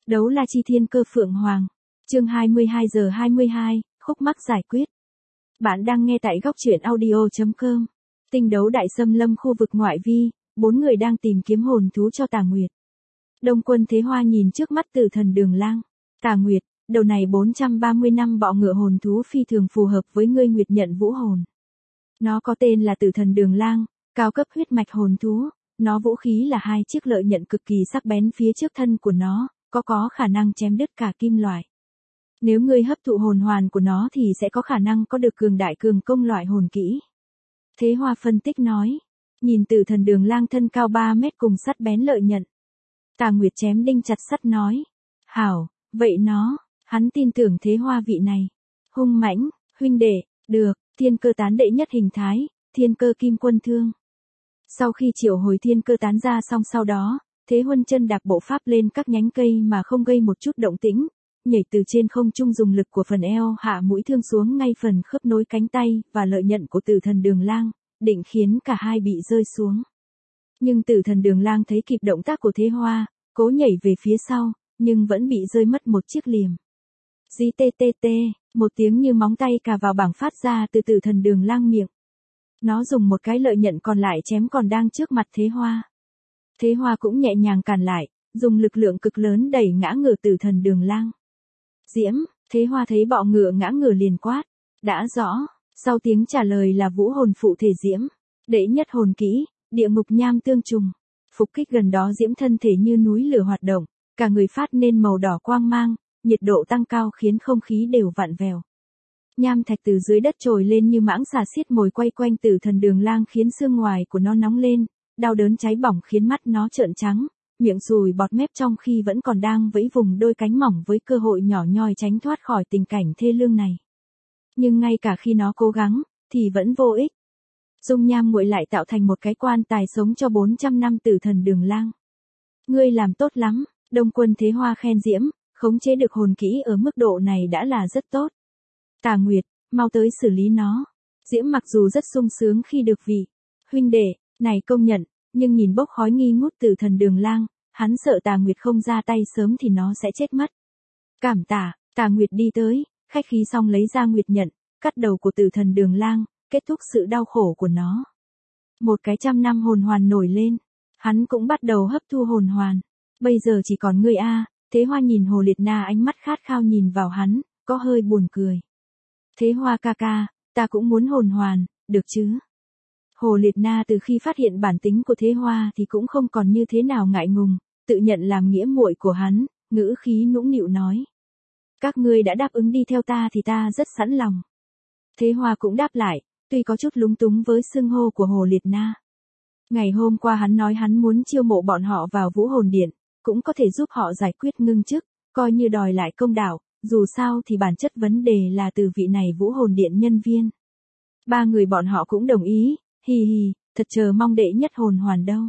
Đấu la chi thiên cơ phượng hoàng. Chương 22 giờ 22, khúc mắc giải quyết. Bạn đang nghe tại góc truyện audio.com. Tinh đấu đại xâm lâm khu vực ngoại vi, 4 người đang tìm kiếm hồn thú cho Tà Nguyệt. Đông Quân Thế Hoa nhìn trước mắt Tử Thần Đường Lang. Tà Nguyệt, đầu này 430 năm bọ ngựa hồn thú phi thường phù hợp với ngươi Nguyệt nhận vũ hồn. Nó có tên là Tử Thần Đường Lang, cao cấp huyết mạch hồn thú. Nó vũ khí là 2 chiếc lợi nhận cực kỳ sắc bén phía trước thân của nó, có khả năng chém đứt cả kim loại. Nếu ngươi hấp thụ hồn hoàn của nó thì sẽ có khả năng có được cường đại cường công loại hồn kỹ. Thế Hoa phân tích nói, nhìn Tử Thần Đường Lang thân cao 3 mét cùng sắt bén lợi nhận. Tà Nguyệt chém đinh chặt sắt nói, hảo, vậy nó, hắn tin tưởng Thế Hoa vị này. Hung mãnh, huynh đệ, được, thiên cơ tán đệ nhất hình thái, thiên cơ kim quân thương. Sau khi triệu hồi thiên cơ tán ra xong sau đó, Thế Huân chân đạp bộ pháp lên các nhánh cây mà không gây một chút động tĩnh, nhảy từ trên không trung dùng lực của phần eo hạ mũi thương xuống ngay phần khớp nối cánh tay và lợi nhận của Tử Thần Đường Lang, định khiến cả hai bị rơi xuống. Nhưng Tử Thần Đường Lang thấy kịp động tác của Thế Hoa, cố nhảy về phía sau, nhưng vẫn bị rơi mất một chiếc liềm. Dí tê tê tê, một tiếng như móng tay cà vào bảng phát ra từ Tử Thần Đường Lang miệng. Nó dùng một cái lợi nhận còn lại chém còn đang trước mặt Thế Hoa. Thế Hoa cũng nhẹ nhàng cản lại, dùng lực lượng cực lớn đẩy ngã ngửa Tử Thần Đường Lang. Diễm, Thế Hoa thấy bọ ngựa ngã ngửa liền quát. Đã rõ, sau tiếng trả lời là vũ hồn phụ thể Diễm. Đệ nhất hồn kỹ, địa ngục nham tương trùng. Phục kích gần đó Diễm thân thể như núi lửa hoạt động, cả người phát nên màu đỏ quang mang, nhiệt độ tăng cao khiến không khí đều vặn vẹo. Nham thạch từ dưới đất trồi lên như mãng xà xiết mồi quay quanh Tử Thần Đường Lang khiến xương ngoài của nó nóng lên, đau đớn cháy bỏng khiến mắt nó trợn trắng, miệng sùi bọt mép trong khi vẫn còn đang vẫy vùng đôi cánh mỏng với cơ hội nhỏ nhoi tránh thoát khỏi tình cảnh thê lương này. Nhưng ngay cả khi nó cố gắng, thì vẫn vô ích. Dung nham nguội lại tạo thành một cái quan tài sống cho 400 năm Tử Thần Đường Lang. Ngươi làm tốt lắm, Đông Quân Thế Hoa khen Diễm, khống chế được hồn kỹ ở mức độ này đã là rất tốt. Tà Nguyệt, mau tới xử lý nó. Diễm mặc dù rất sung sướng khi được vị huynh đệ này công nhận, nhưng nhìn bốc khói nghi ngút Tử Thần Đường Lang, hắn sợ Tà Nguyệt không ra tay sớm thì nó sẽ chết mất. Cảm tạ, Tà Nguyệt đi tới, khách khí xong lấy ra nguyệt nhận, cắt đầu của Tử Thần Đường Lang, kết thúc sự đau khổ của nó. Một cái 100 năm hồn hoàn nổi lên, hắn cũng bắt đầu hấp thu hồn hoàn. Bây giờ chỉ còn ngươi a. Thế Hoa nhìn Hồ Liệt Na ánh mắt khát khao nhìn vào hắn, có hơi buồn cười. Thế Hoa ca ca, ta cũng muốn hồn hoàn, được chứ? Hồ Liệt Na từ khi phát hiện bản tính của Thế Hoa thì cũng không còn như thế nào ngại ngùng, tự nhận làm nghĩa muội của hắn, ngữ khí nũng nịu nói. Các ngươi đã đáp ứng đi theo ta thì ta rất sẵn lòng. Thế Hoa cũng đáp lại, tuy có chút lúng túng với xưng hô của Hồ Liệt Na. Ngày hôm qua hắn nói hắn muốn chiêu mộ bọn họ vào Vũ Hồn Điện, cũng có thể giúp họ giải quyết ngưng chức, coi như đòi lại công đạo, dù sao thì bản chất vấn đề là từ vị này Vũ Hồn Điện nhân viên. 3 người bọn họ cũng đồng ý, hi hi, thật chờ mong đệ nhất hồn hoàn đâu.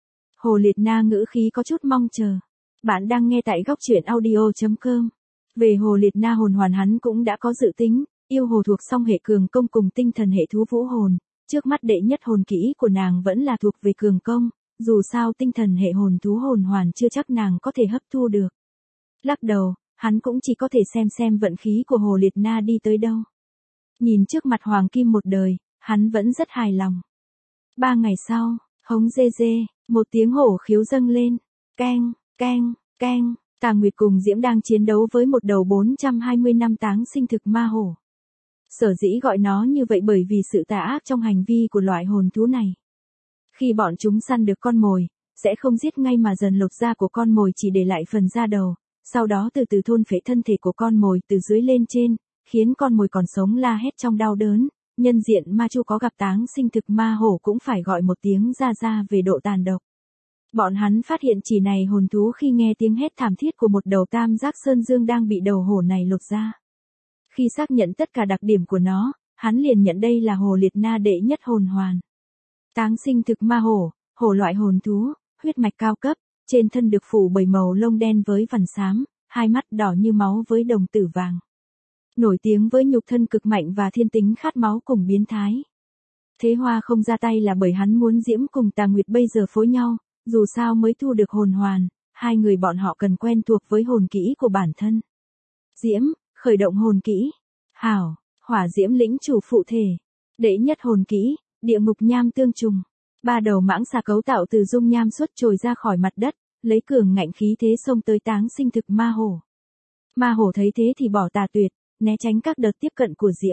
Hồ Liệt Na ngữ khí có chút mong chờ. Bạn đang nghe tại góc truyện audio.com. Về Hồ Liệt Na hồn hoàn hắn cũng đã có dự tính, yêu hồ thuộc song hệ cường công cùng tinh thần hệ thú vũ hồn, trước mắt đệ nhất hồn kỹ của nàng vẫn là thuộc về cường công, dù sao tinh thần hệ hồn thú hồn hoàn chưa chắc nàng có thể hấp thu được. Lắc đầu, hắn cũng chỉ có thể xem vận khí của Hồ Liệt Na đi tới đâu. Nhìn trước mặt hoàng kim một đời, hắn vẫn rất hài lòng. 3 ngày sau, hống dê dê, một tiếng hổ khiếu dâng lên, keng, keng, keng, Tà Nguyệt cùng Diễm đang chiến đấu với một đầu 420 năm táng sinh thực ma hổ. Sở dĩ gọi nó như vậy bởi vì sự tà ác trong hành vi của loại hồn thú này. Khi bọn chúng săn được con mồi, sẽ không giết ngay mà dần lột da của con mồi chỉ để lại phần da đầu, sau đó từ từ thôn phệ thân thể của con mồi từ dưới lên trên, khiến con mồi còn sống la hét trong đau đớn. Nhân diện ma chu có gặp táng sinh thực ma hổ cũng phải gọi một tiếng ra ra về độ tàn độc. Bọn hắn phát hiện chỉ này hồn thú khi nghe tiếng hét thảm thiết của một đầu tam giác sơn dương đang bị đầu hổ này lột da. Khi xác nhận tất cả đặc điểm của nó, hắn liền nhận đây là Hồ Liệt Na đệ nhất hồn hoàn. Táng sinh thực ma hổ, hổ loại hồn thú, huyết mạch cao cấp, trên thân được phủ bởi màu lông đen với vằn xám, hai mắt đỏ như máu với đồng tử vàng. Nổi tiếng với nhục thân cực mạnh và thiên tính khát máu cùng biến thái. Thế Hoa không ra tay là bởi hắn muốn Diễm cùng Tà Nguyệt bây giờ phối nhau, dù sao mới thu được hồn hoàn, hai người bọn họ cần quen thuộc với hồn kỹ của bản thân. Diễm, khởi động hồn kỹ. Hảo, hỏa diễm lĩnh chủ phụ thể. Đệ nhất hồn kỹ, địa ngục nham tương trùng. Ba đầu mãng xà cấu tạo từ dung nham xuất trồi ra khỏi mặt đất, lấy cường ngạnh khí thế xông tới táng sinh thực ma hổ. Ma hổ thấy thế thì bỏ tà tuyệt, né tránh các đợt tiếp cận của Diễm.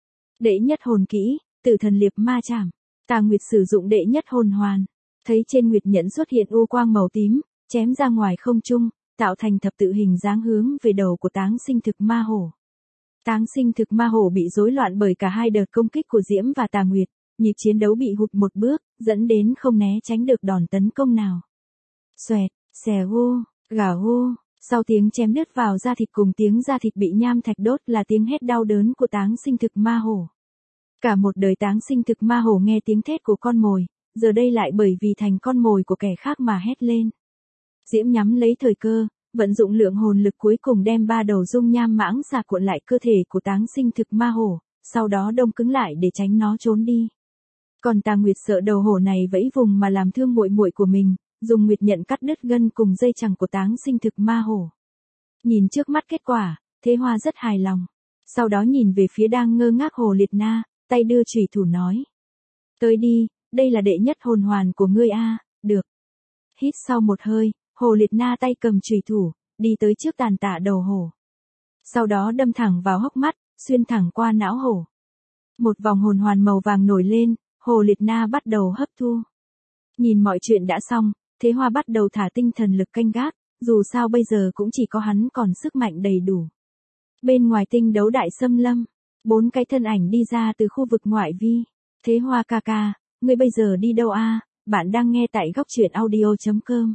Đệ nhất hồn kỹ, tử thần liệp ma chảm. Tà Nguyệt sử dụng đệ nhất hồn hoàn, thấy trên nguyệt nhẫn xuất hiện u quang màu tím, chém ra ngoài không trung, tạo thành thập tự hình dáng hướng về đầu của táng sinh thực ma hổ. Táng sinh thực ma hổ bị rối loạn bởi cả hai đợt công kích của Diễm và Tà Nguyệt, nhịp chiến đấu bị hụt một bước, dẫn đến không né tránh được đòn tấn công nào. Xoẹt, xè hô, gà hô, sau tiếng chém đứt vào da thịt cùng tiếng da thịt bị nham thạch đốt là tiếng hét đau đớn của táng sinh thực ma hổ. Cả một đời táng sinh thực ma hổ nghe tiếng thét của con mồi, giờ đây lại bởi vì thành con mồi của kẻ khác mà hét lên. Diễm nhắm lấy thời cơ, vận dụng lượng hồn lực cuối cùng đem ba đầu dung nham mãng xà cuộn lại cơ thể của táng sinh thực ma hổ, sau đó đông cứng lại để tránh nó trốn đi. Còn Tà Nguyệt sợ đầu hổ này vẫy vùng mà làm thương muội muội của mình, dùng nguyệt nhận cắt đứt gân cùng dây chằng của táng sinh thực ma hổ. Nhìn trước mắt kết quả, Thế Hoa rất hài lòng. Sau đó nhìn về phía đang ngơ ngác Hồ Liệt Na, tay đưa chùy thủ nói. Tới đi, đây là đệ nhất hồn hoàn của ngươi a, được. Hít sau một hơi, Hồ Liệt Na tay cầm chùy thủ, đi tới trước tàn tạ đầu hổ. Sau đó đâm thẳng vào hốc mắt, xuyên thẳng qua não hổ. Một vòng hồn hoàn màu vàng nổi lên, Hồ Liệt Na bắt đầu hấp thu. Nhìn mọi chuyện đã xong, Thế Hoa bắt đầu thả tinh thần lực canh gác, dù sao bây giờ cũng chỉ có hắn còn sức mạnh đầy đủ. Bên ngoài tinh đấu đại xâm lâm, 4 cái thân ảnh đi ra từ khu vực ngoại vi. Thế Hoa ca ca, ngươi bây giờ đi đâu a? Bạn đang nghe tại góc truyện audio.com.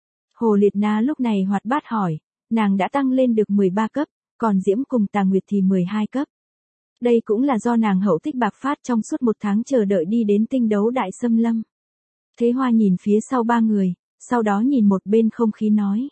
Hồ Liệt Na lúc này hoạt bát hỏi, nàng đã tăng lên được 13 cấp, còn Diễm cùng Tà Nguyệt thì 12 cấp. Đây cũng là do nàng hậu tích bạc phát trong suốt một tháng chờ đợi đi đến tinh đấu đại xâm lâm. Thế Hoa nhìn phía sau ba người, sau đó nhìn một bên không khí nói.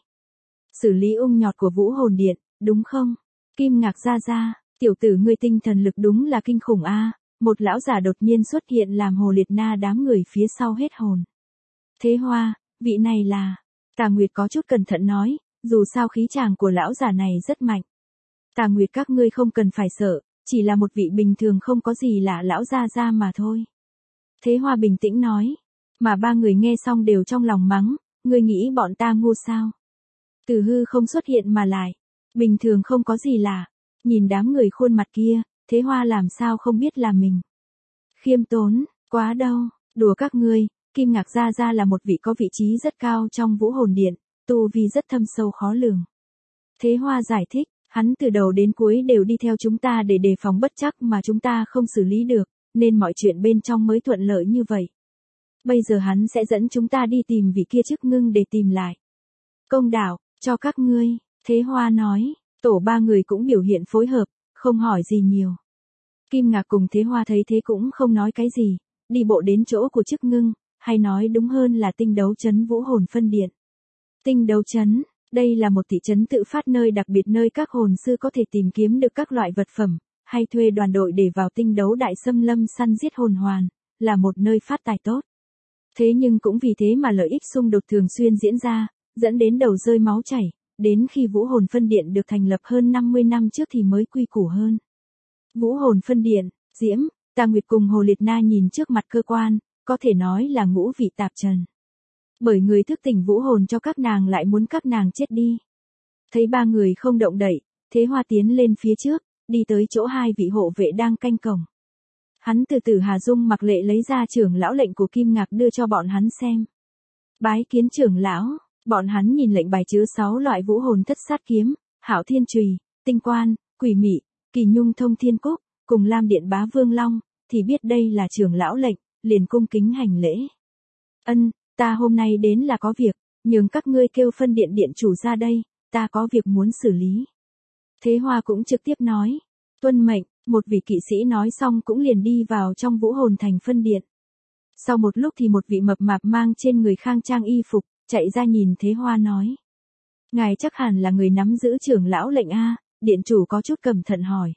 Xử lý ung nhọt của Vũ Hồn Điện, đúng không? Kim Ngạc ra ra, tiểu tử ngươi tinh thần lực đúng là kinh khủng a. Một lão giả đột nhiên xuất hiện làm Hồ Liệt Na đám người phía sau hết hồn. Thế Hoa, vị này là... Tà Nguyệt có chút cẩn thận nói, dù sao khí chàng của lão giả này rất mạnh. Tà Nguyệt các ngươi không cần phải sợ, chỉ là một vị bình thường không có gì lạ lão gia gia mà thôi. Thế Hoa bình tĩnh nói, mà ba người nghe xong đều trong lòng mắng, ngươi nghĩ bọn ta ngu sao? Từ hư không xuất hiện mà lại, bình thường không có gì lạ, nhìn đám người khuôn mặt kia, Thế Hoa làm sao không biết là mình. Khiêm tốn, quá đâu, đùa các ngươi, Kim Ngạc Gia Gia là một vị có vị trí rất cao trong Vũ Hồn Điện, tu vi rất thâm sâu khó lường. Thế Hoa giải thích, hắn từ đầu đến cuối đều đi theo chúng ta để đề phòng bất trắc mà chúng ta không xử lý được, nên mọi chuyện bên trong mới thuận lợi như vậy. Bây giờ hắn sẽ dẫn chúng ta đi tìm vị kia chức ngưng để tìm lại công đạo cho các ngươi, Thế Hoa nói, tổ ba người cũng biểu hiện phối hợp, không hỏi gì nhiều. Kim Ngạc cùng Thế Hoa thấy thế cũng không nói cái gì, đi bộ đến chỗ của chức ngưng, hay nói đúng hơn là tinh đấu trấn Vũ Hồn Phân Điện. Tinh đấu trấn, đây là một thị trấn tự phát nơi đặc biệt nơi các hồn sư có thể tìm kiếm được các loại vật phẩm, hay thuê đoàn đội để vào tinh đấu đại xâm lâm săn giết hồn hoàn, là một nơi phát tài tốt. Thế nhưng cũng vì thế mà lợi ích xung đột thường xuyên diễn ra, dẫn đến đầu rơi máu chảy, đến khi Vũ Hồn Phân Điện được thành lập hơn 50 năm trước thì mới quy củ hơn. Vũ Hồn Phân Điện, Diễm, Tà Nguyệt cùng Hồ Liệt Na nhìn trước mặt cơ quan, có thể nói là ngũ vị tạp trần. Bởi người thức tỉnh vũ hồn cho các nàng lại muốn các nàng chết đi. Thấy ba người không động đậy, Thế Hoa tiến lên phía trước, đi tới chỗ hai vị hộ vệ đang canh cổng. Hắn từ từ Hà Dung mặc lệ lấy ra trưởng lão lệnh của Kim Ngạc đưa cho bọn hắn xem. Bái kiến trưởng lão, bọn hắn nhìn lệnh bài chứa 6 loại vũ hồn thất sát kiếm, Hạo Thiên Chùy, Tinh Quan, Quỷ Mị, Kỳ Nhung Thông Thiên Cúc, cùng Lam Điện Bá Vương Long, thì biết đây là trưởng lão lệnh, liền cung kính hành lễ. Ân, ta hôm nay đến là có việc, nhường các ngươi kêu phân điện điện chủ ra đây, ta có việc muốn xử lý. Thế Hoa cũng trực tiếp nói, tuân mệnh, một vị kỵ sĩ nói xong cũng liền đi vào trong Vũ Hồn Thành phân điện. Sau một lúc thì một vị mập mạp mang trên người khang trang y phục, chạy ra nhìn Thế Hoa nói. Ngài chắc hẳn là người nắm giữ trưởng lão lệnh A, điện chủ có chút cẩn thận hỏi.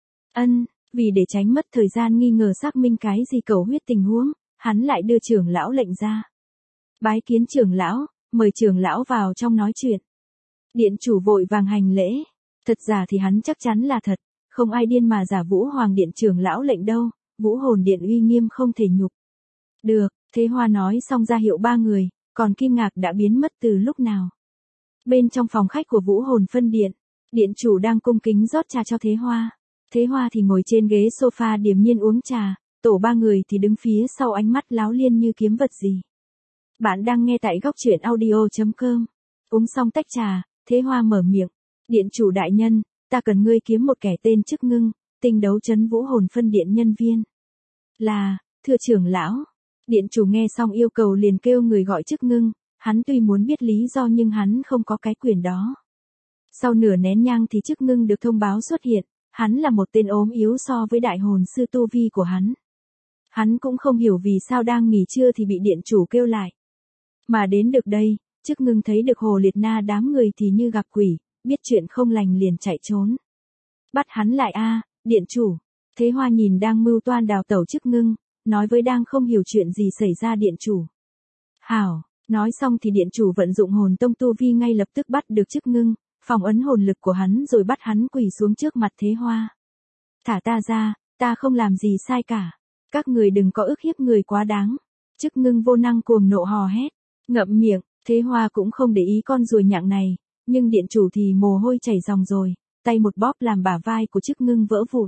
Ân, vì để tránh mất thời gian nghi ngờ xác minh cái gì cầu huyết tình huống, hắn lại đưa trưởng lão lệnh ra. Bái kiến trưởng lão, mời trưởng lão vào trong nói chuyện. Điện chủ vội vàng hành lễ. Thật giả thì hắn chắc chắn là thật, không ai điên mà giả Vũ Hoàng Điện trưởng lão lệnh đâu, Vũ Hồn Điện uy nghiêm không thể nhục. Được, Thế Hoa nói xong ra hiệu ba người, còn Kim Ngạc đã biến mất từ lúc nào. Bên trong phòng khách của Vũ Hồn Phân Điện, điện chủ đang cung kính rót trà cho Thế Hoa. Thế Hoa thì ngồi trên ghế sofa điềm nhiên uống trà, tổ ba người thì đứng phía sau ánh mắt láo liên như kiếm vật gì. Bạn đang nghe tại góc truyện audio.com. Uống xong tách trà, Thế Hoa mở miệng. Điện chủ đại nhân, ta cần ngươi kiếm một kẻ tên Chức Ngưng, tinh đấu trấn Vũ Hồn Phân Điện nhân viên. Là, thưa trưởng lão. Điện chủ nghe xong yêu cầu liền kêu người gọi Chức Ngưng, hắn tuy muốn biết lý do nhưng hắn không có cái quyền đó. Sau nửa nén nhang thì Chức Ngưng được thông báo xuất hiện, hắn là một tên ốm yếu so với đại hồn sư tu vi của hắn. Hắn cũng không hiểu vì sao đang nghỉ trưa thì bị điện chủ kêu lại. Mà đến được đây, Chức Ngưng thấy được Hồ Liệt Na đám người thì như gặp quỷ, biết chuyện không lành liền chạy trốn. Bắt hắn lại a, điện chủ. Thế Hoa nhìn đang mưu toan đào tẩu Chức Ngưng, nói với đang không hiểu chuyện gì xảy ra điện chủ. Hảo, nói xong thì điện chủ vận dụng hồn tông tu vi ngay lập tức bắt được Chức Ngưng, phong ấn hồn lực của hắn rồi bắt hắn quỳ xuống trước mặt Thế Hoa. Thả ta ra, ta không làm gì sai cả. Các người đừng có ức hiếp người quá đáng. Chức Ngưng vô năng cuồng nộ hò hét, ngậm miệng. Thế Hoa cũng không để ý con ruồi nhặng này, nhưng điện chủ thì mồ hôi chảy ròng rồi, tay một bóp làm bả vai của Chức Ngưng vỡ vụn.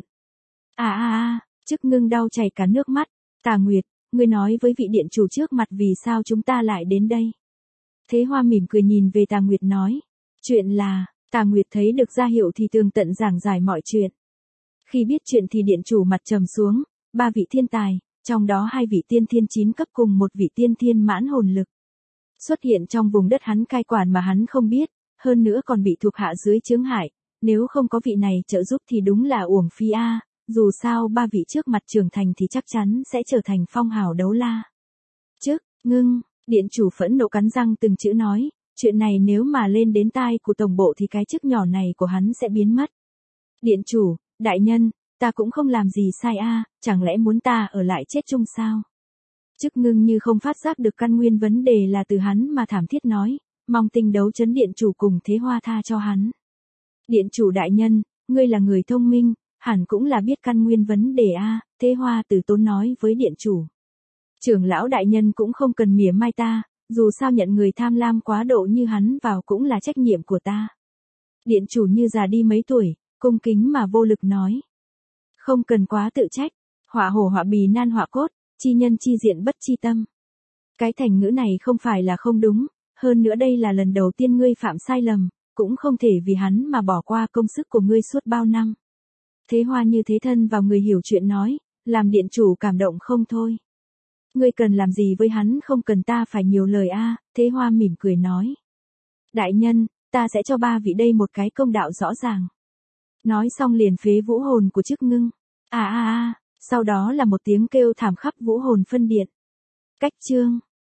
Chức Ngưng đau chảy cả nước mắt. Tà Nguyệt, ngươi nói với vị điện chủ trước mặt vì sao chúng ta lại đến đây. Thế Hoa mỉm cười nhìn về Tà Nguyệt nói. Chuyện là, Tà Nguyệt thấy được ra hiệu thì tường tận giảng giải mọi chuyện. Khi biết chuyện thì điện chủ mặt trầm xuống, 3 vị thiên tài, trong đó 2 vị tiên thiên 9 cấp cùng 1 vị tiên thiên mãn hồn lực. Xuất hiện trong vùng đất hắn cai quản mà hắn không biết, hơn nữa còn bị thuộc hạ dưới chướng hại, nếu không có vị này trợ giúp thì đúng là uổng phí a. Dù sao 3 vị trước mặt trưởng thành thì chắc chắn sẽ trở thành phong hào đấu la. Chức Ngưng, điện chủ phẫn nộ cắn răng từng chữ nói, chuyện này nếu mà lên đến tai của tổng bộ thì cái chức nhỏ này của hắn sẽ biến mất. Điện chủ, đại nhân, ta cũng không làm gì sai a, chẳng lẽ muốn ta ở lại chết chung sao? Chức Ngưng như không phát giác được căn nguyên vấn đề là từ hắn mà thảm thiết nói, mong tinh đấu trấn điện chủ cùng Thế Hoa tha cho hắn. Điện chủ đại nhân, ngươi là người thông minh, hẳn cũng là biết căn nguyên vấn đề a. Thế Hoa từ tốn nói với điện chủ. Trưởng lão đại nhân cũng không cần mỉa mai ta, dù sao nhận người tham lam quá độ như hắn vào cũng là trách nhiệm của ta. Điện chủ như già đi mấy tuổi, cung kính mà vô lực nói. Không cần quá tự trách, họa hổ họa bì nan họa cốt, chi nhân chi diện bất chi tâm. Cái thành ngữ này không phải là không đúng, hơn nữa đây là lần đầu tiên ngươi phạm sai lầm, cũng không thể vì hắn mà bỏ qua công sức của ngươi suốt bao năm. Thế Hoa như thế thân vào người hiểu chuyện nói, làm điện chủ cảm động không thôi. Ngươi cần làm gì với hắn không cần ta phải nhiều lời a. Thế Hoa mỉm cười nói. Đại nhân, ta sẽ cho 3 vị đây một cái công đạo rõ ràng. Nói xong liền phế vũ hồn của Chức Ngưng. Sau đó là một tiếng kêu thảm khắp Vũ Hồn Phân Điện. Cách chương.